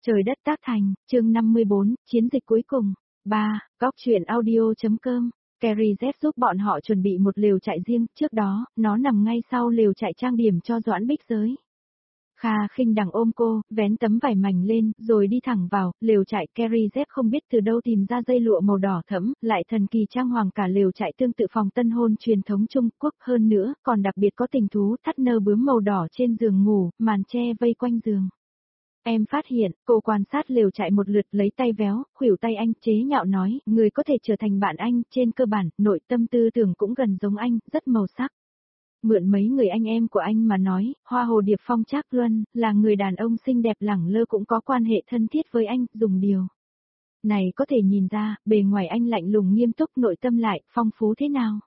Trời đất tác thành, chương 54, chiến dịch cuối cùng. 3. Góc truyện audio.com. Carrie Z giúp bọn họ chuẩn bị một lều trại riêng, trước đó, nó nằm ngay sau lều trại trang điểm cho Doãn Bích Giới. Kha Khinh Đằng ôm cô, vén tấm vải mảnh lên, rồi đi thẳng vào, lều trại. Carrie Z không biết từ đâu tìm ra dây lụa màu đỏ thẫm, lại thần kỳ trang hoàng cả lều trại tương tự phòng tân hôn truyền thống Trung Quốc, hơn nữa, còn đặc biệt có tình thú thắt nơ bướm màu đỏ trên giường ngủ, màn che vây quanh giường. Em phát hiện, cô quan sát lều trại một lượt, lấy tay véo, khuỷu tay anh, chế nhạo nói, người có thể trở thành bạn anh, trên cơ bản, nội tâm tư tưởng cũng gần giống anh, rất màu sắc. Mượn mấy người anh em của anh mà nói, Hoa Hồ Điệp Phong Trác Luân, là người đàn ông xinh đẹp lẳng lơ cũng có quan hệ thân thiết với anh, dùng điều này có thể nhìn ra, bề ngoài anh lạnh lùng nghiêm túc, nội tâm lại, phong phú thế nào.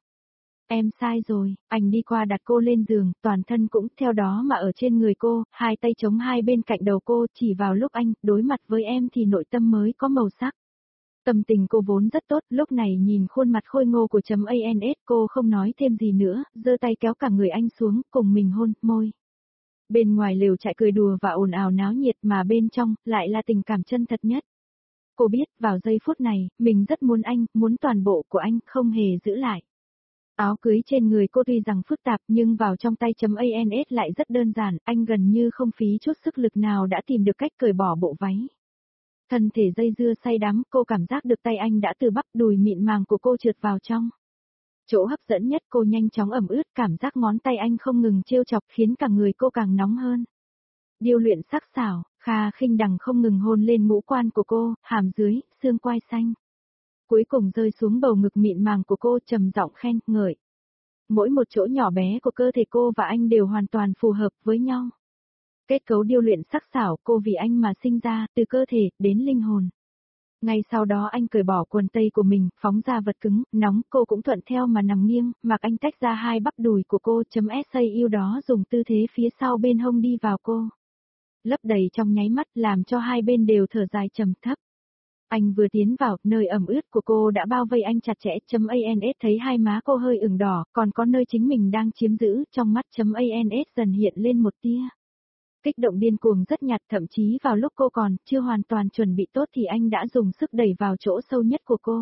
Em sai rồi, anh đi qua đặt cô lên giường, toàn thân cũng theo đó mà ở trên người cô, hai tay chống hai bên cạnh đầu cô, chỉ vào lúc anh đối mặt với em thì nội tâm mới có màu sắc. Tâm tình cô vốn rất tốt, lúc này nhìn khuôn mặt khôi ngô của .ans cô không nói thêm gì nữa, giơ tay kéo cả người anh xuống, cùng mình hôn, môi. Bên ngoài lều trại cười đùa và ồn ào náo nhiệt mà bên trong, lại là tình cảm chân thật nhất. Cô biết, vào giây phút này, mình rất muốn anh, muốn toàn bộ của anh, không hề giữ lại. Áo cưới trên người cô tuy rằng phức tạp nhưng vào trong tay .ans lại rất đơn giản, anh gần như không phí chút sức lực nào đã tìm được cách cởi bỏ bộ váy. Thân thể dây dưa say đắm, cô cảm giác được tay anh đã từ bắp đùi mịn màng của cô trượt vào trong. Chỗ hấp dẫn nhất cô nhanh chóng ẩm ướt, cảm giác ngón tay anh không ngừng trêu chọc khiến cả người cô càng nóng hơn. Điêu luyện sắc sảo, Kha Khinh Đằng không ngừng hôn lên ngũ quan của cô, hàm dưới, xương quai xanh. Cuối cùng rơi xuống bầu ngực mịn màng của cô, trầm giọng khen ngợi. Mỗi một chỗ nhỏ bé của cơ thể cô và anh đều hoàn toàn phù hợp với nhau. Kết cấu điêu luyện sắc sảo, cô vì anh mà sinh ra, từ cơ thể đến linh hồn. Ngay sau đó anh cởi bỏ quần tây của mình, phóng ra vật cứng, nóng, cô cũng thuận theo mà nằm nghiêng, mặc anh tách ra hai bắp đùi của cô, .sau đó dùng tư thế phía sau bên hông đi vào cô. Lấp đầy trong nháy mắt, làm cho hai bên đều thở dài trầm thấp. Anh vừa tiến vào, nơi ẩm ướt của cô đã bao vây anh chặt chẽ, .ans thấy hai má cô hơi ửng đỏ, còn có nơi chính mình đang chiếm giữ, trong mắt .ans dần hiện lên một tia. Kích động điên cuồng rất nhạt, thậm chí vào lúc cô còn chưa hoàn toàn chuẩn bị tốt thì anh đã dùng sức đẩy vào chỗ sâu nhất của cô.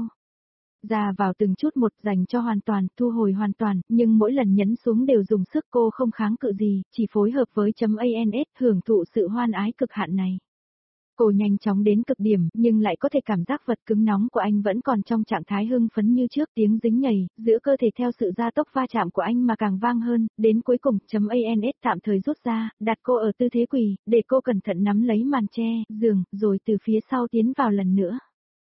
Ra vào từng chút một, dành cho hoàn toàn, thu hồi hoàn toàn, nhưng mỗi lần nhấn xuống đều dùng sức, cô không kháng cự gì, chỉ phối hợp với .ans, hưởng thụ sự hoan ái cực hạn này. Cô nhanh chóng đến cực điểm, nhưng lại có thể cảm giác vật cứng nóng của anh vẫn còn trong trạng thái hưng phấn như trước, tiếng dính nhảy, giữa cơ thể theo sự gia tốc va chạm của anh mà càng vang hơn, đến cuối cùng, .ans tạm thời rút ra, đặt cô ở tư thế quỳ, để cô cẩn thận nắm lấy màn che, giường, rồi từ phía sau tiến vào lần nữa.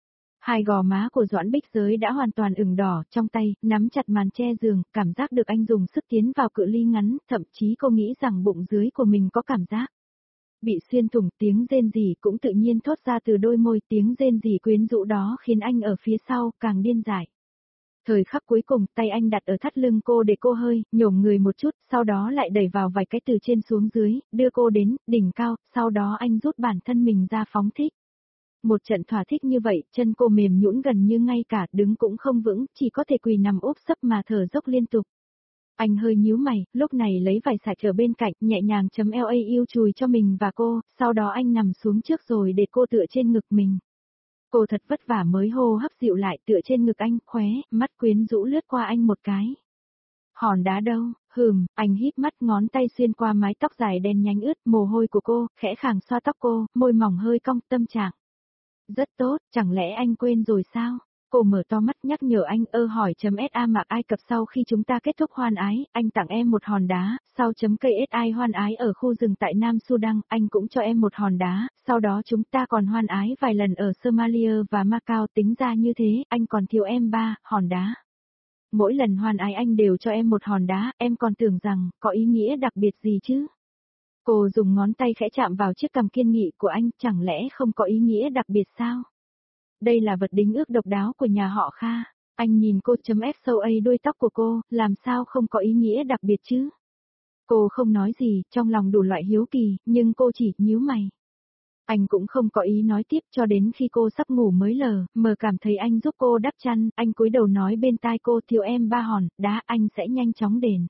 Hai gò má của Doãn Bích Giới đã hoàn toàn ửng đỏ, trong tay, nắm chặt màn che giường, cảm giác được anh dùng sức tiến vào cự ly ngắn, thậm chí cô nghĩ rằng bụng dưới của mình có cảm giác bị xuyên thủng, tiếng rên rỉ cũng tự nhiên thốt ra từ đôi môi, tiếng rên rỉ quyến rũ đó khiến anh ở phía sau càng điên dại. Thời khắc cuối cùng, tay anh đặt ở thắt lưng cô để cô hơi nhổm người một chút, sau đó lại đẩy vào vài cái từ trên xuống dưới, đưa cô đến đỉnh cao, sau đó anh rút bản thân mình ra phóng thích. Một trận thỏa thích như vậy, chân cô mềm nhũn gần như ngay cả đứng cũng không vững, chỉ có thể quỳ nằm úp sấp mà thở dốc liên tục. Anh hơi nhíu mày, lúc này lấy vải sạch ở bên cạnh, nhẹ nhàng .lau chùi cho mình và cô, sau đó anh nằm xuống trước rồi để cô tựa trên ngực mình. Cô thật vất vả mới hô hấp dịu lại, tựa trên ngực anh, khóe, mắt quyến rũ lướt qua anh một cái. Hòn đá đâu? Anh híp mắt, ngón tay xuyên qua mái tóc dài đen nhánh ướt, mồ hôi của cô, khẽ khàng xoa tóc cô, môi mỏng hơi cong, tâm trạng rất tốt, chẳng lẽ anh quên rồi sao? Cô mở to mắt nhắc nhở anh, hỏi .sa Mạc Ai Cập sau khi chúng ta kết thúc hoan ái, anh tặng em một hòn đá, sau .ksi hoan ái ở khu rừng tại Nam Sudan, anh cũng cho em một hòn đá, sau đó chúng ta còn hoan ái vài lần ở Somalia và Macau, tính ra như thế, anh còn thiếu em 3 hòn đá. Mỗi lần hoan ái anh đều cho em một hòn đá, em còn tưởng rằng, có ý nghĩa đặc biệt gì chứ? Cô dùng ngón tay khẽ chạm vào chiếc cằm kiên nghị của anh, chẳng lẽ không có ý nghĩa đặc biệt sao? Đây là vật đính ước độc đáo của nhà họ Kha. Anh nhìn cô .fsoa đuôi tóc của cô, làm sao không có ý nghĩa đặc biệt chứ? Cô không nói gì, trong lòng đủ loại hiếu kỳ, nhưng cô chỉ nhíu mày. Anh cũng không có ý nói tiếp cho đến khi cô sắp ngủ mới mờ cảm thấy anh giúp cô đắp chăn, anh cúi đầu nói bên tai cô, thiếu em 3 hòn đá, anh sẽ nhanh chóng đền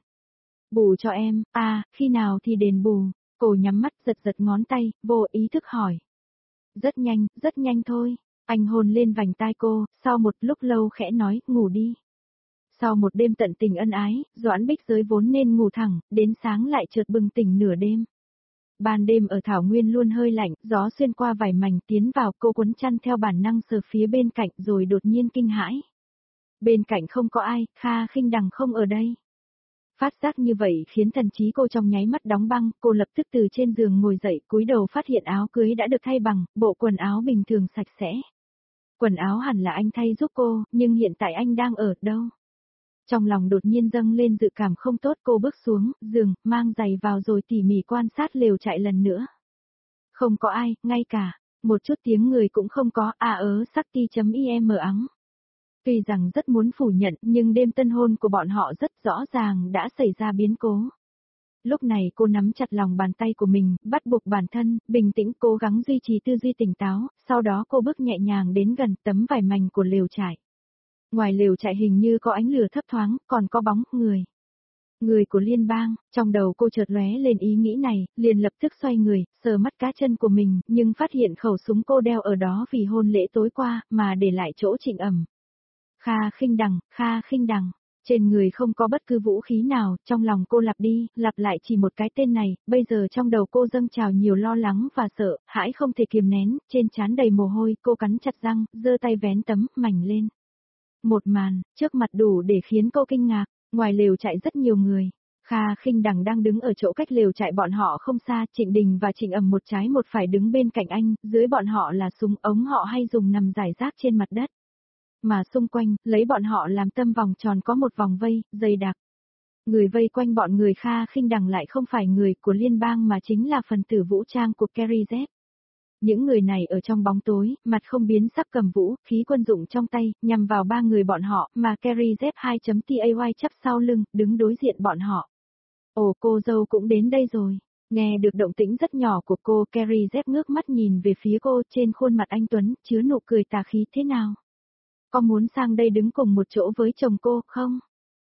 bù cho em. Khi nào thì đền bù? Cô nhắm mắt giật giật ngón tay, vô ý thức hỏi. rất nhanh thôi. Anh hôn lên vành tai cô, sau một lúc lâu khẽ nói, ngủ đi. Sau một đêm tận tình ân ái, Doãn Bích Giới vốn nên ngủ thẳng, đến sáng lại chợt bừng tỉnh nửa đêm. Ban đêm ở Thảo Nguyên luôn hơi lạnh, gió xuyên qua vải mảnh tiến vào, cô quấn chăn theo bản năng sờ phía bên cạnh rồi đột nhiên kinh hãi. Bên cạnh không có ai, Kha Khinh Đằng không ở đây. Phát giác như vậy khiến thần trí cô trong nháy mắt đóng băng, cô lập tức từ trên giường ngồi dậy, cúi đầu phát hiện áo cưới đã được thay bằng, bộ quần áo bình thường sạch sẽ. Quần áo hẳn là anh thay giúp cô, nhưng hiện tại anh đang ở đâu? Trong lòng đột nhiên dâng lên dự cảm không tốt, cô bước xuống giường, mang giày vào rồi tỉ mỉ quan sát lều trại lần nữa. Không có ai, ngay cả một chút tiếng người cũng không có, Sakti.im ắng. Tuy rằng rất muốn phủ nhận, nhưng đêm tân hôn của bọn họ rất rõ ràng đã xảy ra biến cố. Lúc này cô nắm chặt lòng bàn tay của mình, bắt buộc bản thân, bình tĩnh cố gắng duy trì tư duy tỉnh táo, sau đó cô bước nhẹ nhàng đến gần tấm vải mảnh của lều trại. Ngoài lều trại hình như có ánh lửa thấp thoáng, còn có bóng người. Người của liên bang, trong đầu cô chợt lóe lên ý nghĩ này, liền lập tức xoay người, sờ mắt cá chân của mình, nhưng phát hiện khẩu súng cô đeo ở đó vì hôn lễ tối qua, mà để lại chỗ Trịnh Ẩm. Kha Khinh Đằng, trên người không có bất cứ vũ khí nào, trong lòng cô lặp đi, lặp lại chỉ một cái tên này, bây giờ trong đầu cô dâng trào nhiều lo lắng và sợ, hãi không thể kiềm nén, trên trán đầy mồ hôi, cô cắn chặt răng, giơ tay vén tấm mảnh lên. Một màn, trước mặt đủ để khiến cô kinh ngạc, ngoài lều trại rất nhiều người. Kha Khinh Đằng đang đứng ở chỗ cách lều trại bọn họ không xa, Trịnh Đình và Trịnh Ẩm một trái một phải đứng bên cạnh anh, dưới bọn họ là súng ống họ hay dùng nằm rải rác trên mặt đất. Mà xung quanh, lấy bọn họ làm tâm vòng tròn có một vòng vây, dày đặc. Người vây quanh bọn người Kha Khinh Đằng lại không phải người của liên bang mà chính là phần tử vũ trang của Kerry Z. Những người này ở trong bóng tối, mặt không biến sắc cầm vũ, khí quân dụng trong tay, nhằm vào ba người bọn họ, mà Kerry Z 2.tay chắp sau lưng, đứng đối diện bọn họ. Ồ, cô dâu cũng đến đây rồi. Nghe được động tĩnh rất nhỏ của cô, Kerry Z ngước mắt nhìn về phía cô, trên khuôn mặt anh Tuấn, chứa nụ cười tà khí. Thế nào? Có muốn sang đây đứng cùng một chỗ với chồng cô, không?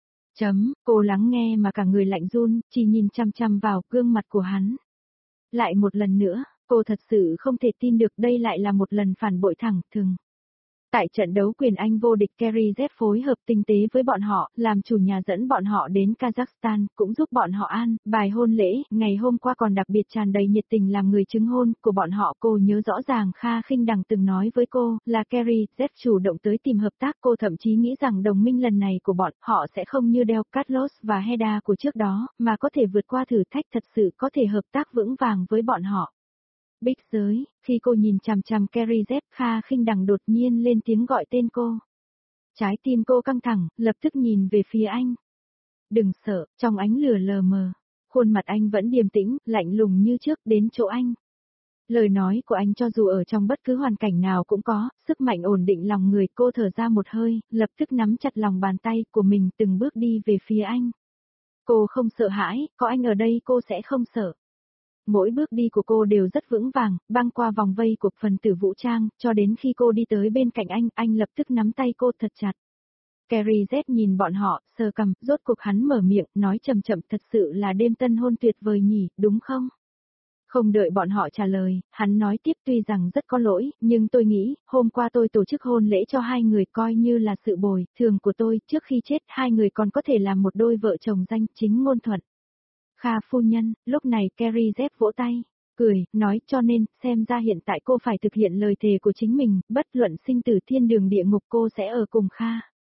Cô lắng nghe mà cả người lạnh run, chỉ nhìn chăm chăm vào gương mặt của hắn. Lại một lần nữa, cô thật sự không thể tin được đây lại là một lần phản bội thẳng thừng. Tại trận đấu quyền Anh vô địch, Kerry Z phối hợp tinh tế với bọn họ, làm chủ nhà dẫn bọn họ đến Kazakhstan, cũng giúp bọn họ an bài hôn lễ, ngày hôm qua còn đặc biệt tràn đầy nhiệt tình làm người chứng hôn của bọn họ. Cô nhớ rõ ràng Kha Khinh Đằng từng nói với cô, là Kerry Z chủ động tới tìm hợp tác, cô thậm chí nghĩ rằng đồng minh lần này của bọn họ sẽ không như Del Carlos và Heda của trước đó, mà có thể vượt qua thử thách, thật sự có thể hợp tác vững vàng với bọn họ. Bích Giới, khi cô nhìn chằm chằm Kerry Z, Kha Khinh Đằng đột nhiên lên tiếng gọi tên cô. Trái tim cô căng thẳng, lập tức nhìn về phía anh. Đừng sợ, trong ánh lửa lờ mờ, khuôn mặt anh vẫn điềm tĩnh, lạnh lùng như trước, đến chỗ anh. Lời nói của anh cho dù ở trong bất cứ hoàn cảnh nào cũng có, sức mạnh ổn định lòng người. Cô thở ra một hơi, lập tức nắm chặt lòng bàn tay của mình từng bước đi về phía anh. Cô không sợ hãi, có anh ở đây cô sẽ không sợ. Mỗi bước đi của cô đều rất vững vàng, băng qua vòng vây của phần tử vũ trang, cho đến khi cô đi tới bên cạnh anh lập tức nắm tay cô thật chặt. Kerry Z nhìn bọn họ, sờ cằm, rốt cuộc hắn mở miệng, nói chậm chậm, thật sự là đêm tân hôn tuyệt vời nhỉ, đúng không? Không đợi bọn họ trả lời, hắn nói tiếp, tuy rằng rất có lỗi, nhưng tôi nghĩ, hôm qua tôi tổ chức hôn lễ cho hai người coi như là sự bồi thường của tôi, trước khi chết hai người còn có thể làm một đôi vợ chồng danh chính ngôn thuận. Kha phu nhân, lúc này Kerry Z vỗ tay, cười, nói cho nên, xem ra hiện tại cô phải thực hiện lời thề của chính mình, bất luận sinh tử thiên đường địa ngục cô sẽ ở cùng Kha.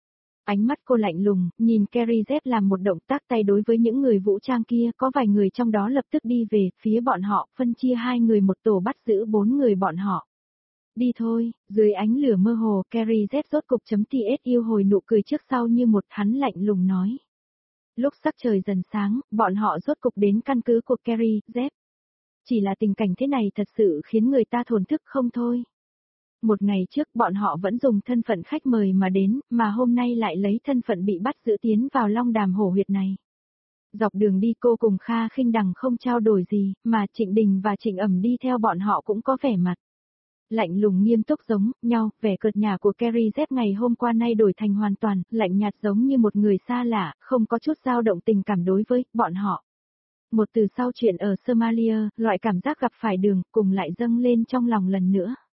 Ánh mắt cô lạnh lùng, nhìn Kerry Z làm một động tác tay đối với những người vũ trang kia, có vài người trong đó lập tức đi về phía bọn họ, phân chia hai người một tổ bắt giữ bốn người bọn họ. Đi thôi, dưới ánh lửa mơ hồ, Kerry Z rốt cục .ts yêu hồi nụ cười trước sau như một, hắn lạnh lùng nói. Lúc sắc trời dần sáng, bọn họ rốt cục đến căn cứ của Kerry Z. Chỉ là tình cảnh thế này thật sự khiến người ta thổn thức không thôi. Một ngày trước bọn họ vẫn dùng thân phận khách mời mà đến, mà hôm nay lại lấy thân phận bị bắt giữ tiến vào Long Đàm hổ huyệt này. Dọc đường đi cô cùng Kha Khinh Đằng không trao đổi gì, mà Trịnh Đình và Trịnh Ẩm đi theo bọn họ cũng có vẻ mặt lạnh lùng nghiêm túc giống nhau, vẻ cợt nhả của Kerry Z ngày hôm qua nay đổi thành hoàn toàn lạnh nhạt, giống như một người xa lạ, không có chút dao động tình cảm đối với bọn họ. Một từ sau chuyện ở Somalia, loại cảm giác gặp phải đường cùng lại dâng lên trong lòng lần nữa.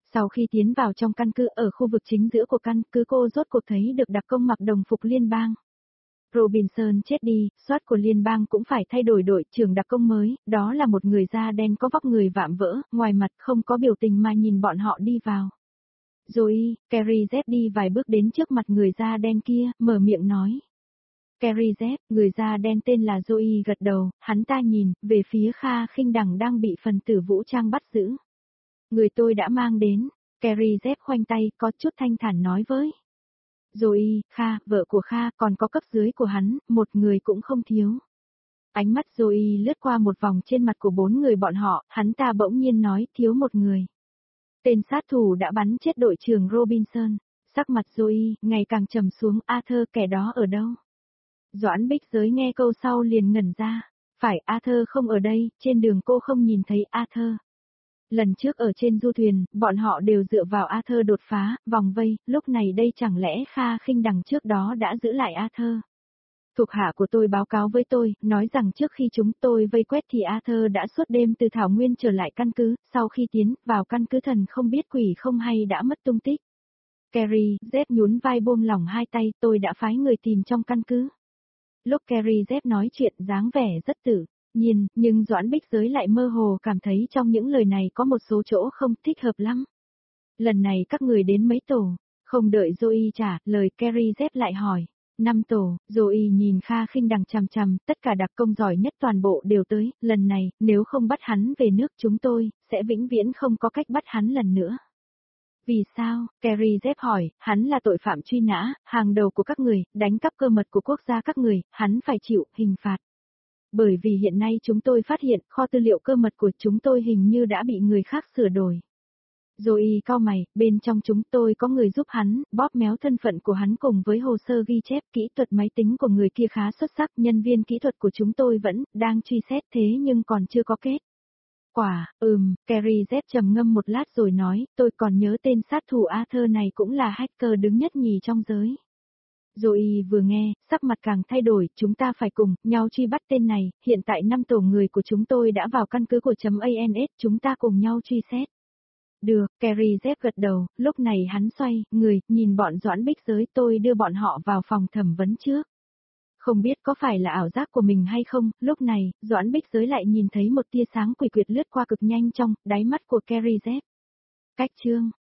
Sau khi tiến vào trong căn cứ ở khu vực chính giữa của căn cứ cô rốt cuộc thấy được đặc công mặc đồng phục liên bang. Robinson chết đi, SWAT của liên bang cũng phải thay đổi đội trưởng đặc công mới, đó là một người da đen có vóc người vạm vỡ, ngoài mặt không có biểu tình mà nhìn bọn họ đi vào. Joey, Carrie Z đi vài bước đến trước mặt người da đen kia, mở miệng nói. Carrie Z, người da đen tên là Joey gật đầu, hắn ta nhìn, về phía Kha Khinh Đằng đang bị phần tử vũ trang bắt giữ. Người tôi đã mang đến, Carrie Z khoanh tay, có chút thanh thản nói với. Joey, Kha, vợ của Kha, còn có cấp dưới của hắn, một người cũng không thiếu. Ánh mắt Joey lướt qua một vòng trên mặt của 4 người bọn họ, hắn ta bỗng nhiên nói, thiếu một người. Tên sát thủ đã bắn chết đội trưởng Robinson. Sắc mặt Joey ngày càng trầm xuống, Arthur, kẻ đó ở đâu? Doãn Bích Giới nghe câu sau liền ngẩn ra. Phải, Arthur không ở đây, trên đường cô không nhìn thấy Arthur. Lần trước ở trên du thuyền, bọn họ đều dựa vào Arthur đột phá, vòng vây, lúc này đây chẳng lẽ Kha Khinh Đằng trước đó đã giữ lại Arthur. Thuộc hạ của tôi báo cáo với tôi, nói rằng trước khi chúng tôi vây quét thì Arthur đã suốt đêm từ Thảo Nguyên trở lại căn cứ, sau khi tiến vào căn cứ thần không biết quỷ không hay đã mất tung tích. Carrie Z nhún vai buông lỏng hai tay, tôi đã phái người tìm trong căn cứ. Lúc Carrie Z nói chuyện dáng vẻ rất tự nhiên, nhưng Doãn Bích Giới lại mơ hồ cảm thấy trong những lời này có một số chỗ không thích hợp lắm. Lần này các người đến mấy tổ? Không đợi Joey trả lời, Carrie Z lại hỏi. 5 tổ, Joey nhìn Kha Khinh Đằng chằm chằm, tất cả đặc công giỏi nhất toàn bộ đều tới, lần này, nếu không bắt hắn về nước chúng tôi, sẽ vĩnh viễn không có cách bắt hắn lần nữa. Vì sao? Carrie Z hỏi, hắn là tội phạm truy nã, hàng đầu của các người, đánh cắp cơ mật của quốc gia các người, hắn phải chịu hình phạt. Bởi vì hiện nay chúng tôi phát hiện kho tư liệu cơ mật của chúng tôi hình như đã bị người khác sửa đổi. Joey cau mày, bên trong chúng tôi có người giúp hắn, bóp méo thân phận của hắn cùng với hồ sơ ghi chép kỹ thuật máy tính của người kia khá xuất sắc, nhân viên kỹ thuật của chúng tôi vẫn đang truy xét thế nhưng còn chưa có kết. Carrie Z trầm ngâm một lát rồi nói, tôi còn nhớ tên sát thủ Arthur này cũng là hacker đứng nhất nhì trong giới. Joey vừa nghe, sắc mặt càng thay đổi, chúng ta phải cùng nhau truy bắt tên này, hiện tại 5 tổ người của chúng tôi đã vào căn cứ của .ans, chúng ta cùng nhau truy xét. Được, Carrie Z gật đầu, lúc này hắn xoay người, nhìn bọn Doãn Bích Giới, tôi đưa bọn họ vào phòng thẩm vấn trước. Không biết có phải là ảo giác của mình hay không, lúc này, Doãn Bích Giới lại nhìn thấy một tia sáng quỷ quyệt lướt qua cực nhanh trong đáy mắt của Carrie Z. Cách chương